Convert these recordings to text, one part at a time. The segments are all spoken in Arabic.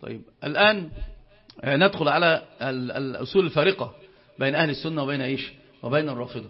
طيب الآن ندخل على الأصول الفارقة بين أهل السنة وبين الرافضة.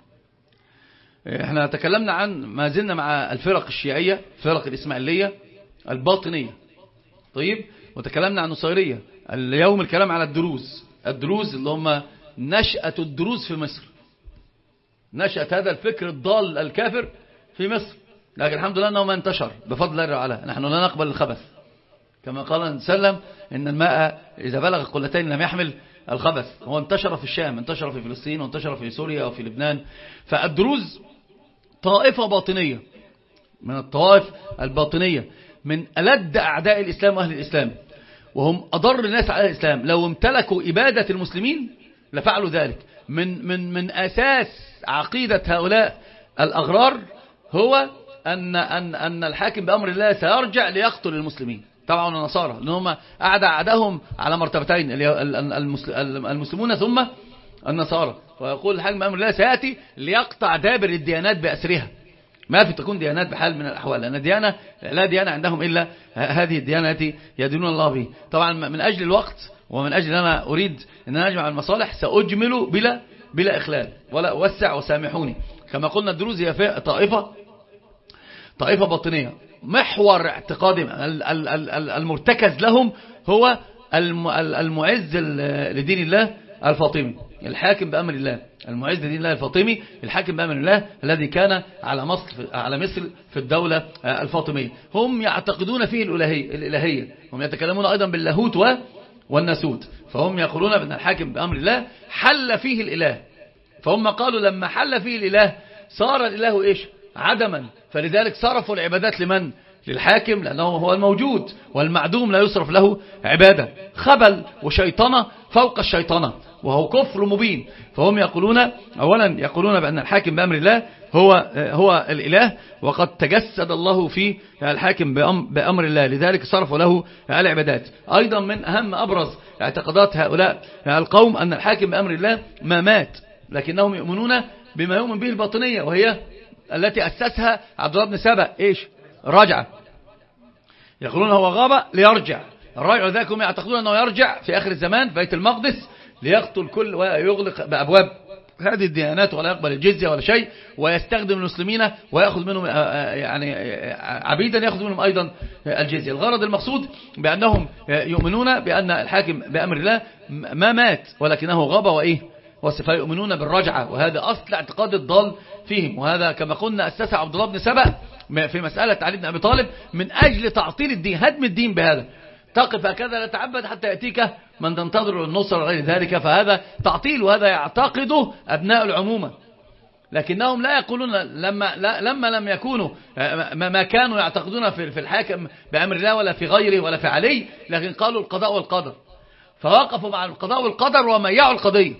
احنا تكلمنا عن ما زلنا مع الفرق الشيعية، فرق الإسماعيلية الباطنية. طيب، وتكلمنا عن النصيرية. اليوم الكلام على الدروز اللي هم نشأة الدروز في مصر، نشأة هذا الفكر الضال الكافر في مصر. لكن الحمد لله أنه ما انتشر بفضل الله تعالى. نحن لا نقبل الخبث، كما قال النبي صلى الله عليه وسلم إن الماء إذا بلغ قلتين لم يحمل الخبث. هو انتشر في الشام، انتشر في فلسطين، وانتشر في سوريا وفي لبنان. فالدروز طائفة باطنية من الطوائف الباطنية، من ألد أعداء الإسلام وأهل الإسلام، وهم أضر الناس على الإسلام. لو امتلكوا إبادة المسلمين لفعلوا ذلك. من أساس عقيدة هؤلاء الأغرار هو أن الحاكم بأمر الله سيرجع ليقتل المسلمين. طبعا النصارى لأنهم أعدهم على مرتبتين، المسلمون ثم النصارى. ويقول الحاكم بأمر الله سيأتي ليقطع دابر الديانات بأسرها. ما في تكون ديانات بحال من الأحوال، لأن ديانة لا ديانة عندهم إلا هذه الديانة التي يدينون الله به. طبعا من أجل الوقت ومن أجل أنا أريد أن أجمع المصالح سأجمل بلا إخلال ولا أوسع، وسامحوني. كما قلنا الدروز هي طائفة باطنية. محور اعتقادهم المرتكز لهم هو المعز لدين الله الفاطمي، الحاكم بأمر الله، المعز لدين الله الفاطمي، الحاكم بأمر الله الذي كان على مصر في الدولة الفاطمية. هم يعتقدون فيه الإلهية، هم يتكلمون أيضا باللاهوت والناسوت. فهم يقولون بأن الحاكم بأمر الله حل فيه الإله. فهم قالوا لما حل فيه الإله صار الإله إيش؟ عدما. فلذلك صرفوا العبادات لمن؟ للحاكم، لأنه هو الموجود، والمعدوم لا يصرف له عبادة. خبل وشيطنة فوق الشيطنة، وهو كفر مبين. فهم يقولون بأن الحاكم بأمر الله هو الإله، وقد تجسد الله في الحاكم بأمر الله، لذلك صرفوا له العبادات. أيضا من أهم أبرز اعتقادات هؤلاء القوم أن الحاكم بأمر الله ما مات، لكنهم يؤمنون بما يؤمن به الباطنية، وهي التي أسسها عبد الله بن سبأ. إيش؟ رجعة. يقولون هو غاب ليرجع. الرجع ذاك هم يعتقدون أنه يرجع في آخر الزمان في بيت المقدس ليقتل كل ويغلق بأبواب هذه الديانات، ولا يقبل الجزية ولا شيء، ويستخدم المسلمين ويأخذ منهم يعني عبيدا، يأخذ منهم أيضا الجزية. الغرض المقصود بأنهم يؤمنون بأن الحاكم بأمر الله ما مات، ولكنه غاب فيؤمنون بالرجعة. وهذا أصل اعتقاد الضال فيهم. وهذا كما قلنا أسس عبد الله بن سبأ في مسألة علي بن أبي طالب من أجل تعطيل الدين، هدم الدين بهذا. تقف هكذا لا تعبد حتى يأتيك من تنتظر النصر وغير ذلك. فهذا تعطيل، وهذا يعتقده أبناء العمومة. لكنهم لا يقولون لما لم يكونوا ما كانوا يعتقدون في الحاكم بأمر الله ولا في غيره ولا في علي، لكن قالوا القضاء والقدر. فوقفوا مع القضاء والقدر وميعوا القضية،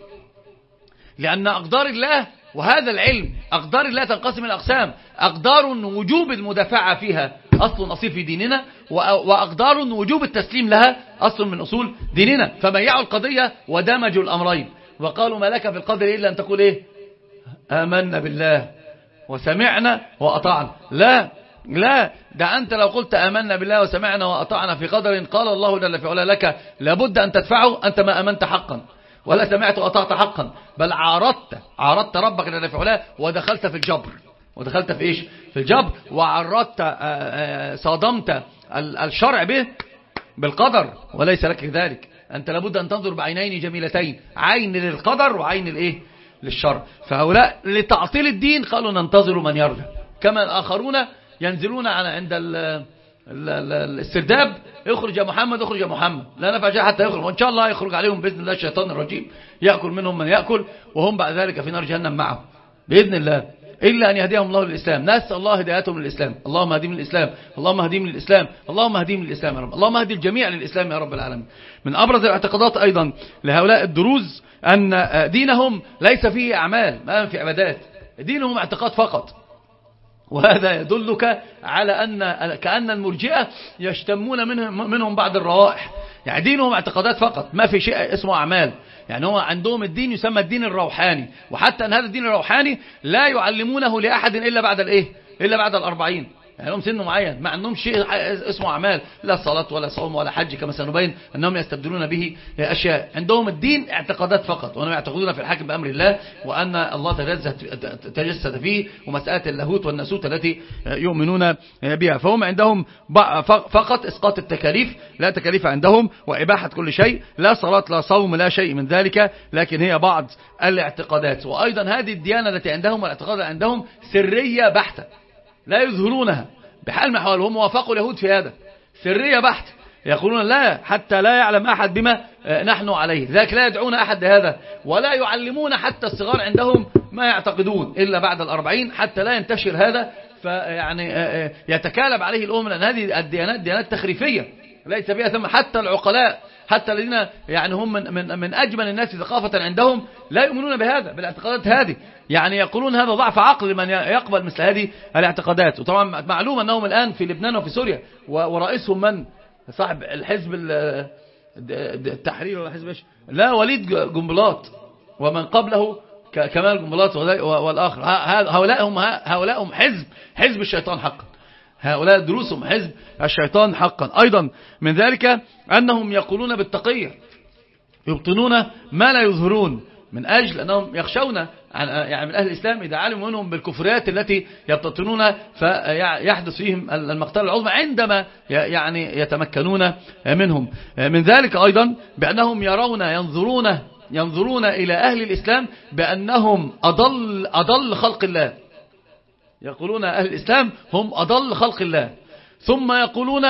لأن أقدار الله، وهذا العلم أقدار الله تنقسم إلى أقسام: أقدار وجوب المدافعة فيها أصل أصيل في ديننا، وأقدار وجوب التسليم لها أصل من أصول ديننا. فميعوا القضية ودمجوا الأمرين، وقالوا ما لك في القدر إلا أن تقول إيه؟ آمنا بالله وسمعنا وأطعنا. لا، ده أنت لو قلت آمنا بالله وسمعنا وأطعنا في قدر قال الله جل في علا لك لابد أن تدفعه، أنت ما آمنت حقا ولا سمعت وأطعت حقا، بل عارضت ربك جل في علاه ودخلت في الجبر. ودخلت في إيش؟ في الجبر. وعرضت صادمت الشرع بالقدر، وليس لك ذلك. أنت لابد أن تنظر بعينين جميلتين، عين للقدر وعين للشرع. فهؤلاء لتعطيل الدين قالوا ننتظر من يرجع، كما الآخرون ينزلون عند الاسترداب: اخرج يا محمد، اخرج يا محمد، لا نفع شيء حتى يخرج. وإن شاء الله يخرج عليهم بإذن الله الشيطان الرجيم، يأكل منهم من يأكل، وهم بعد ذلك في نار جهنم معه بإذن الله، إلا أن يهديهم الله للإسلام. نسأل الله هدايتهم للإسلام. اللهم هديهم للإسلام، اللهم هديهم للإسلام، اللهم هديهم للإسلام يا رب، اللهم هدي الجميع للإسلام يا رب العالمين. من أبرز الاعتقادات أيضا لهؤلاء الدروز أن دينهم ليس فيه أعمال، ما في عبادات، دينهم اعتقاد فقط. وهذا يدلك على كأن المرجئة يشتمون منهم بعض الروائح. يعني دينهم اعتقادات فقط، ما في شيء اسمه أعمال. يعني هو عندهم الدين يسمى الدين الروحاني، وحتى أن هذا الدين الروحاني لا يعلمونه لأحد إلا بعد إلا بعد 40. يعني لهم سن معين، ما عندهم شيء اسمه أعمال، لا صلاة ولا صوم ولا حج كما سنبين أنهم يستبدلون به أشياء. عندهم الدين اعتقادات فقط، وأنهم يعتقدون في الحاكم بأمر الله، وأن الله تجسد فيه، ومسألة اللاهوت والناسوت التي يؤمنون بها. فهم عندهم فقط إسقاط التكاليف، لا تكاليف عندهم، وإباحة كل شيء، لا صلاة لا صوم لا شيء من ذلك، لكن هي بعض الاعتقادات. وأيضا هذه الديانة التي عندهم والاعتقاد عندهم سرية بحتة، لا يظهرونها بحال من الأحوال. هم وافقوا اليهود في هذا، سرية بحتة، يقولون لا حتى لا يعلم أحد بما نحن عليه، ذاك لا يدعون أحد لهذا، ولا يعلمون حتى الصغار عندهم ما يعتقدون إلا بعد 40 حتى لا ينتشر هذا، فيعني يتكالب عليه الأمم، لأن هذه الديانات ديانات تخريفية ليس بها ثم. حتى العقلاء، حتى الذين يعني هم من أجمل الناس ثقافة عندهم لا يؤمنون بهذا، بالاعتقادات هذه، يعني يقولون هذا ضعف عقل من يقبل مثل هذه الاعتقادات. وطبعا معلوم أنهم الآن في لبنان وفي سوريا، ورئيسهم من؟ صاحب الحزب التحرير ولا حزب ايش؟ لا، وليد جنبلاط، ومن قبله كمال جنبلاط والآخر. هؤلاء هم حزب الشيطان حقا، هؤلاء دروسهم حزب الشيطان حقا. أيضا من ذلك أنهم يقولون بالتقية، يبطنون ما لا يظهرون، من أجل أنهم يخشون يعني من أهل الإسلام إذا علموا منهم بالكفريات التي يبتطنون فيحدث فيهم المقتل العظمى عندما يعني يتمكنون منهم. من ذلك أيضا بأنهم ينظرون إلى أهل الإسلام بأنهم أضل خلق الله، يقولون أهل الإسلام هم أضل خلق الله، ثم يقولون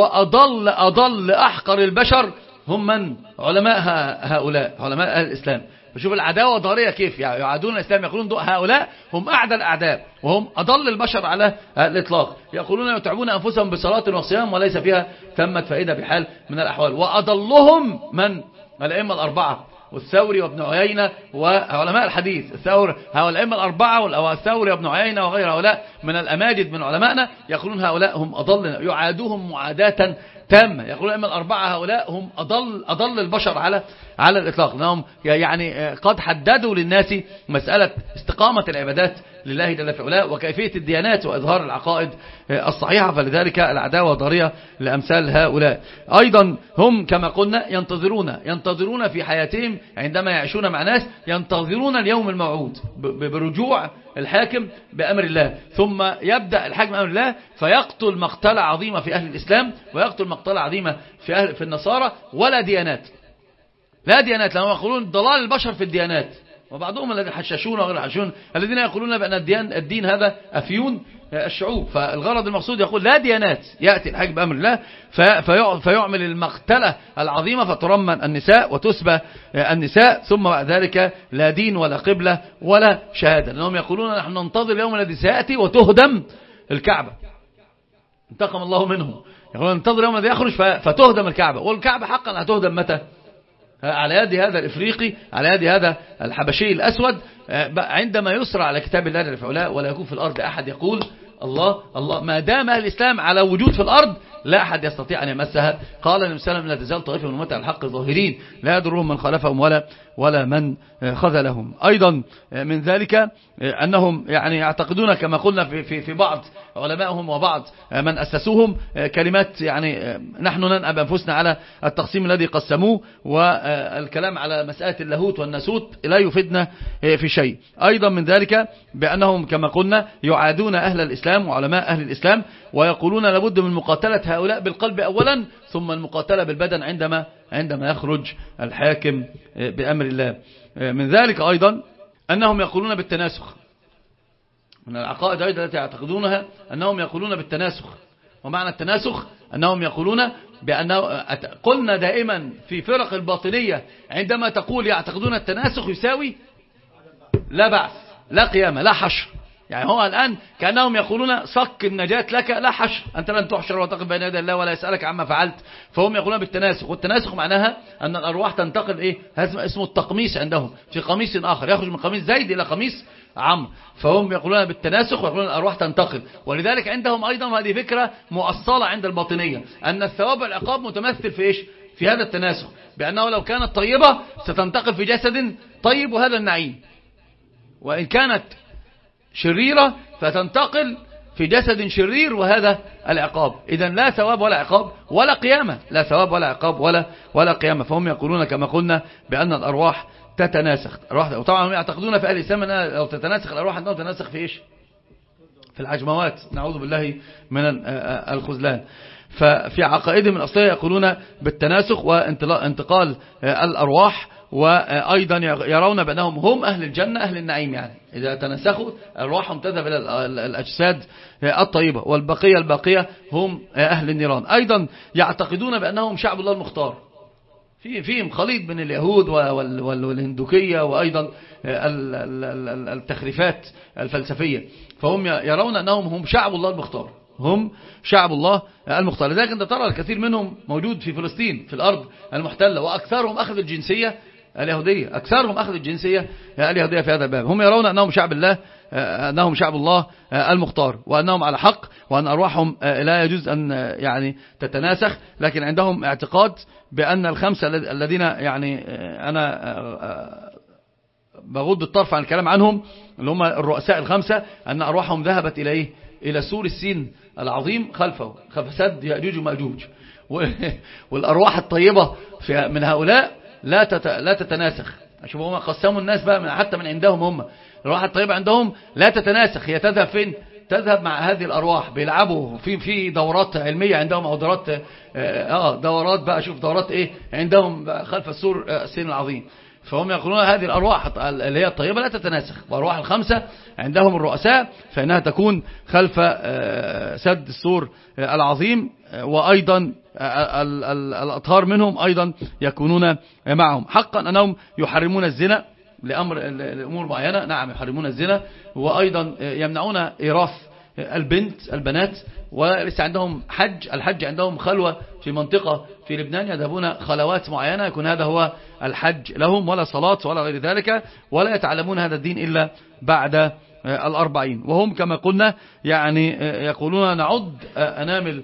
وأضل أحقر البشر هم من؟ علماء هؤلاء، علماء أهل الإسلام. فشوف العداوة ضارية كيف يعادون الإسلام، يقولون هؤلاء هم أعدى الأعداء وهم أضل البشر على الإطلاق، يقولون يتعبون أنفسهم بصلاة وصيام وليس فيها ثمة فائدة بحال من الأحوال. وأضلهم من؟ الأئمة الأربعة، والثوري وابن عيينة وعلماء الحديث. هؤلاء الأئمة الأربعة والثوري وابن عيينة وغير هؤلاء من الأماجد من علمائنا، يقولون هؤلاء هم أضل، يعادوهم معاداة تامة. يقولون الأئمة الأربعة هؤلاء هم أضل البشر على الإطلاق، لأنهم يعني قد حددوا للناس مسألة استقامة العبادات لله جل في علاه وكيفية الديانات وإظهار العقائد الصحيحة، فلذلك العداوة ضارية لأمثال هؤلاء. أيضا هم كما قلنا ينتظرون في حياتهم عندما يعيشون مع ناس، ينتظرون اليوم الموعود برجوع الحاكم بأمر الله، ثم يبدأ الحاكم بأمر الله فيقتل مقتلة عظيمة في أهل الإسلام، ويقتل مقتلة عظيمة في النصارى، ولا ديانات، لا ديانات، لأنهم يقولون ضلال البشر في الديانات. وبعضهم الذين حشاشون وغير حشاشون الذين يقولون بأن الدين هذا أفيون الشعوب. فالغرض المقصود يقول لا ديانات، يأتي الحاكم بأمر الله فيعمل المقتلة العظيمة، فترمن النساء وتسبى النساء، ثم بعد ذلك لا دين ولا قبلة ولا شهادة، لأنهم يقولون نحن ننتظر اليوم الذي سيأتي وتهدم الكعبة، انتقم الله منهم. يقولون ننتظر اليوم الذي يخرج فتهدم الكعبة، والكعبة حقا هتهدم متى؟ على يد هذا الإفريقي، على يد هذا الحبشي الأسود، عندما يسرع على كتاب الله جل في علاه ولا يكون في الأرض أحد يقول الله الله. ما دام أهل الإسلام على وجود في الأرض لا أحد يستطيع أن يمسها. قال النبي صلى الله عليه وسلم لا تزال طائفة من أمتي على الحق ظاهرين لا يضرهم من خالفهم ولا من خذلهم. أيضا من ذلك أنهم يعني يعتقدون كما قلنا في بعض علمائهم وبعض من أسسوهم كلمات، يعني نحن ننأب أنفسنا على التقسيم الذي قسموه، والكلام على مسألة اللاهوت والناسوت لا يفيدنا في شيء. أيضا من ذلك بأنهم كما قلنا يعادون أهل الإسلام وعلماء أهل الإسلام، ويقولون لابد من مقاتلة هؤلاء بالقلب أولا، ثم المقاتلة بالبدن عندما يخرج الحاكم بأمر الله. من ذلك أيضا أنهم يقولون بالتناسخ، من العقائد أيضا التي يعتقدونها أنهم يقولون بالتناسخ. ومعنى التناسخ أنهم يقولون بأنه، قلنا دائما في فرق الباطنية عندما تقول يعتقدون التناسخ يساوي لا بعث لا قيامة لا حشر، يعني هو الآن كأنهم يقولون صك النجاة لك لا حشر، أنت لن تحشر وتقف بين يدي الله ولا يسألك عما فعلت. فهم يقولون بالتناسخ، والتناسخ معناها أن الأرواح تنتقل هذا اسمه التقميص عندهم، في قميص آخر يخرج من قميص زيد إلى قميص عمرو، فهم يقولون بالتناسخ ويقولون الأرواح تنتقل. ولذلك عندهم أيضا هذه فكرة مؤصلة عند الباطنية، أن الثواب والعقاب متمثل في إيش؟ في هذا التناسخ، بأنه لو كانت طيبة ستنتقل في جسد طيب وهذا النعيم، وإن كانت شريرة فتنتقل في جسد شرير، وهذا العقاب. إذن لا ثواب ولا عقاب ولا قيامة، لا ثواب ولا عقاب ولا قيامة. فهم يقولون كما قلنا بأن الأرواح تتناسخ. وطبعا هم يعتقدون في أهل الإسلام أنها لو تتناسخ الأرواح أنها تتناسخ في إيش؟ في العجموات، نعوذ بالله من الخذلان. ففي عقائدهم الأصلية يقولون بالتناسخ وانتقال الأرواح، وأيضا يرون بأنهم هم أهل الجنة أهل النعيم، يعني إذا تنسخوا أرواحهم تذهب إلى الأجساد الطيبة، والبقية هم أهل النيران. أيضا يعتقدون بأنهم شعب الله المختار، فيهم خليط بين اليهود والهندوكية وأيضا التخريفات الفلسفية، فهم يرون أنهم هم شعب الله المختار، هم شعب الله المختار. لذلك أنت ترى الكثير منهم موجود في فلسطين في الأرض المحتلة، وأكثرهم أخذ الجنسية اليهودية، أكثرهم أخذ الجنسية اليهودية في هذا الباب. هم يرون أنهم شعب الله، أنهم شعب الله المختار، وأنهم على حق، وأن أرواحهم لا يجوز أن يعني تتناسخ. لكن عندهم اعتقاد بأن الخمسة الذين يعني أنا بغض الطرف عن الكلام عنهم، اللي هم الرؤساء الخمسة، أن أرواحهم ذهبت إلى إيه؟ إلى سور السين العظيم خلفه، خلف يأجوج ومأجوج. والأرواح الطيبة من هؤلاء لا تتناسخ. شوفوا هم قسموا الناس بقى حتى من عندهم، هم الأرواح الطيبة عندهم لا تتناسخ، هي تذهب فين؟ تذهب مع هذه الأرواح، بيلعبوا في دورات علمية عندهم، أو دورات بقى، شوف دورات إيه عندهم خلف السور السين العظيم. فهم يقولون هذه الأرواح اللي هي الطيبة لا تتناسخ، وأرواح الخمسة عندهم الرؤساء فإنها تكون خلف سد السور العظيم، وأيضا الأطهار منهم أيضا يكونون معهم. حقا أنهم يحرمون الزنا لأمور معينة، نعم يحرمون الزنا، وأيضا يمنعون إيراث البنات، وليس عندهم الحج عندهم خلوة في منطقة في لبنان، يذهبون خلوات معينة يكون هذا هو الحج لهم، ولا صلاة ولا غير ذلك، ولا يتعلمون هذا الدين إلا بعد 40. وهم كما قلنا يعني يقولون نعد أنامل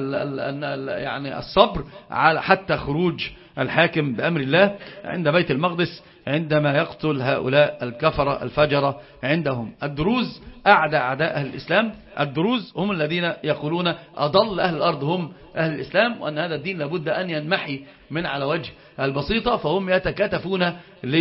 يعني الصبر على حتى خروج الحاكم بأمر الله عند بيت المقدس عندما يقتل هؤلاء الكفرة الفجرة عندهم. الدروز أعداء أهل الإسلام، الدروز هم الذين يقولون أضل أهل الأرض هم أهل الإسلام، وأن هذا الدين لابد أن ينمحي من على وجه البسيطة، فهم يتكاتفون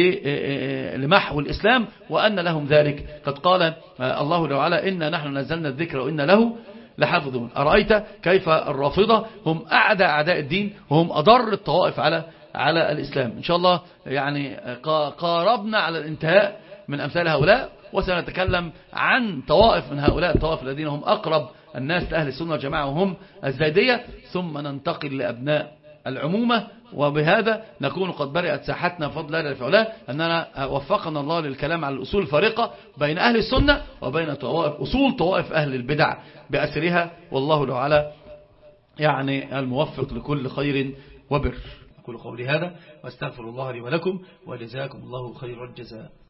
لمحو الإسلام، وأن لهم ذلك. قد قال الله تعالى إنا نحن نزلنا الذكر وإنا له لحافظون. أرأيت كيف الرافضة هم أعداء الدين، وهم أضر الطوائف على الإسلام. إن شاء الله يعني قاربنا على الانتهاء من أمثال هؤلاء، وسنتكلم عن طوائف من هؤلاء الطوائف الذين هم أقرب الناس لأهل السنة والجماعة، وهم الزيدية، ثم ننتقل لأبناء العمومة. وبهذا نكون قد برئت ساحتنا بفضل الله لفعله، أننا وفقنا الله للكلام على الأصول الفارقة بين أهل السنة وبين أصول طوائف أهل البدع بأسرها، والله تعالى يعني الموفق لكل خير وبر. أقول قولي هذا واستغفر الله لي ولكم، وجزاكم الله خير الجزاء.